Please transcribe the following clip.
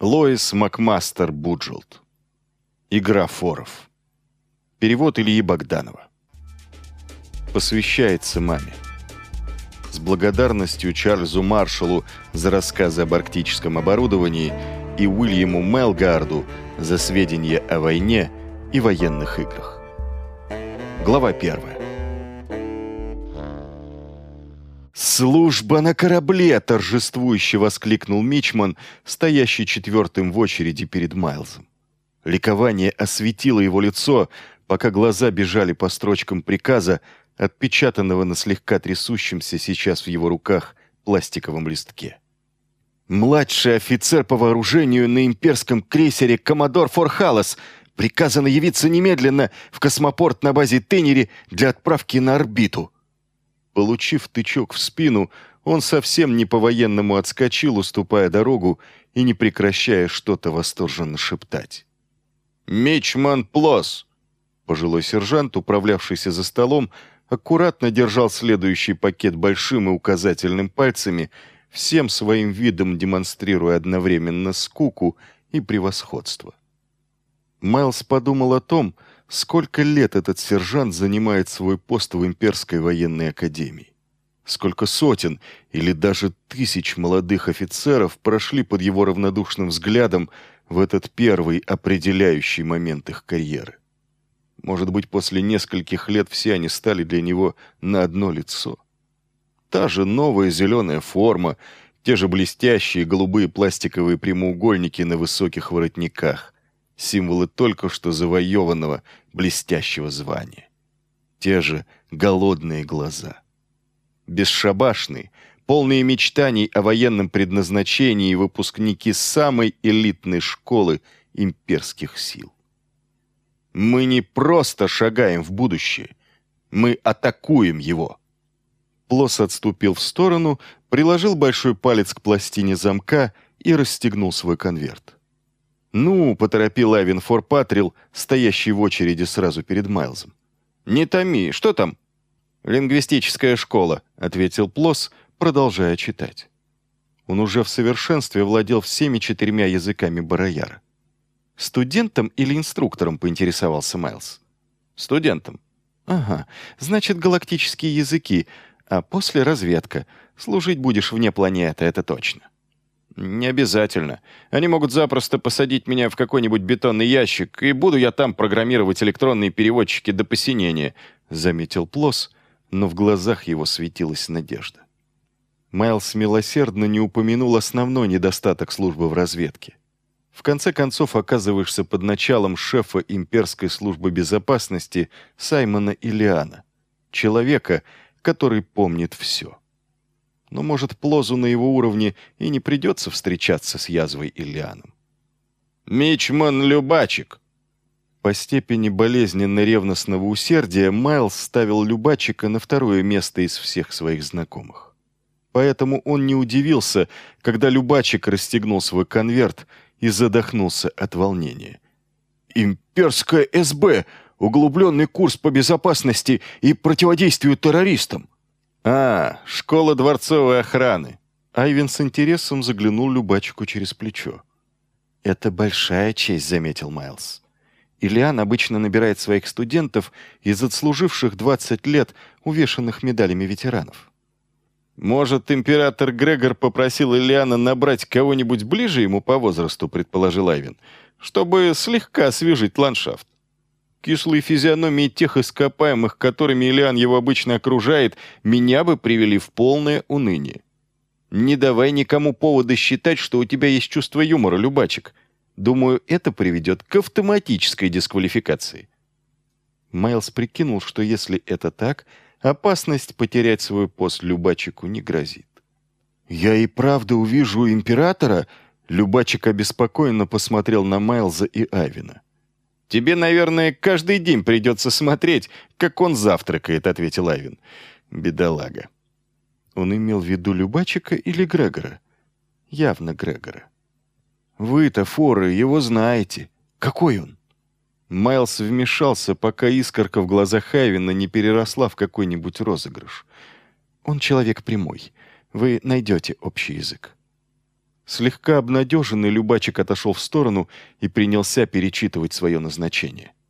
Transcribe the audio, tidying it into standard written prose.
Лоис Макмастер Буджилд. Игра форов. Перевод Ильи Богданова. Посвящается маме. С благодарностью Чарльзу Маршаллу за рассказы об арктическом оборудовании и Уильяму Мелгарду за сведения о войне и военных играх. Глава 1. «Служба на корабле!» — торжествующе воскликнул мичман, стоящий четвертым в очереди перед Майлзом. Ликование осветило его лицо, пока глаза бежали по строчкам приказа, отпечатанного на слегка трясущемся сейчас в его руках пластиковом листке. «Младший офицер по вооружению на имперском крейсере «Коммодор Форхалас» приказано явиться немедленно в космопорт на базе Тенери для отправки на орбиту». Получив тычок в спину, он совсем не по-военному отскочил, уступая дорогу и не прекращая что-то восторженно шептать. «Мичман Плос!» Пожилой сержант, управлявшийся за столом, аккуратно держал следующий пакет большим и указательным пальцами, всем своим видом демонстрируя одновременно скуку и превосходство. Майлз подумал о том, сколько лет этот сержант занимает свой пост в Имперской военной академии. Сколько сотен или даже тысяч молодых офицеров прошли под его равнодушным взглядом в этот первый определяющий момент их карьеры. Может быть, после нескольких лет все они стали для него на одно лицо. Та же новая зеленая форма, те же блестящие голубые пластиковые прямоугольники на высоких воротниках, символы только что завоеванного блестящего звания. Те же голодные глаза. Бесшабашные, полные мечтаний о военном предназначении выпускники самой элитной школы имперских сил. Мы не просто шагаем в будущее, мы атакуем его. Плос отступил в сторону, приложил большой палец к пластине замка и расстегнул свой конверт. «Ну», — поторопил Айвен Форпатрил, стоящий в очереди сразу перед Майлзом. «Не томи, что там?» «Лингвистическая школа», — ответил Плос, продолжая читать. Он уже в совершенстве владел всеми 4 языками барояра. «Студентом или инструктором?» — поинтересовался Майлз. «Студентом». «Ага, значит, галактические языки, а после разведка. Служить будешь вне планеты, это точно». «Не обязательно. Они могут запросто посадить меня в какой-нибудь бетонный ящик, и буду я там программировать электронные переводчики до посинения», — заметил Плос, но в глазах его светилась надежда. Майлз милосердно не упомянул основной недостаток службы в разведке. В конце концов, оказываешься под началом шефа имперской службы безопасности Саймона Иллиана, человека, который помнит все. Но, может, Плозу на его уровне и не придется встречаться с язвой Иллианом. «Мичман Любачик!» По степени болезненно-ревностного усердия Майлз ставил Любачика на второе место из всех своих знакомых. Поэтому он не удивился, когда Любачик расстегнул свой конверт и задохнулся от волнения. «Имперская СБ! Углубленный курс по безопасности и противодействию террористам!» «А, школа дворцовой охраны!» Айвен с интересом заглянул Любачику через плечо. «Это большая честь», — заметил Майлз. «Иллиан обычно набирает своих студентов из отслуживших 20 лет, увешанных медалями ветеранов». «Может, император Грегор попросил Иллиана набрать кого-нибудь ближе ему по возрасту», — предположил Айвен, «чтобы слегка освежить ландшафт. Кислые физиономии тех ископаемых, которыми Иллиан его обычно окружает, меня бы привели в полное уныние. Не давай никому повода считать, что у тебя есть чувство юмора, Любачик. Думаю, это приведет к автоматической дисквалификации». Майлз прикинул, что если это так, опасность потерять свой пост Любачику не грозит. «Я и правда увижу императора?» Любачик обеспокоенно посмотрел на Майлза и Айвена. «Тебе, наверное, каждый день придется смотреть, как он завтракает», — ответил Айвен. «Бедолага». Он имел в виду Любачика или Грегора? Явно Грегора. «Вы-то, форы, его знаете. Какой он?» Майлз вмешался, пока искорка в глазах Айвена не переросла в какой-нибудь розыгрыш. «Он человек прямой. Вы найдете общий язык». Слегка обнадеженный Любачик отошел в сторону и принялся перечитывать свое назначение.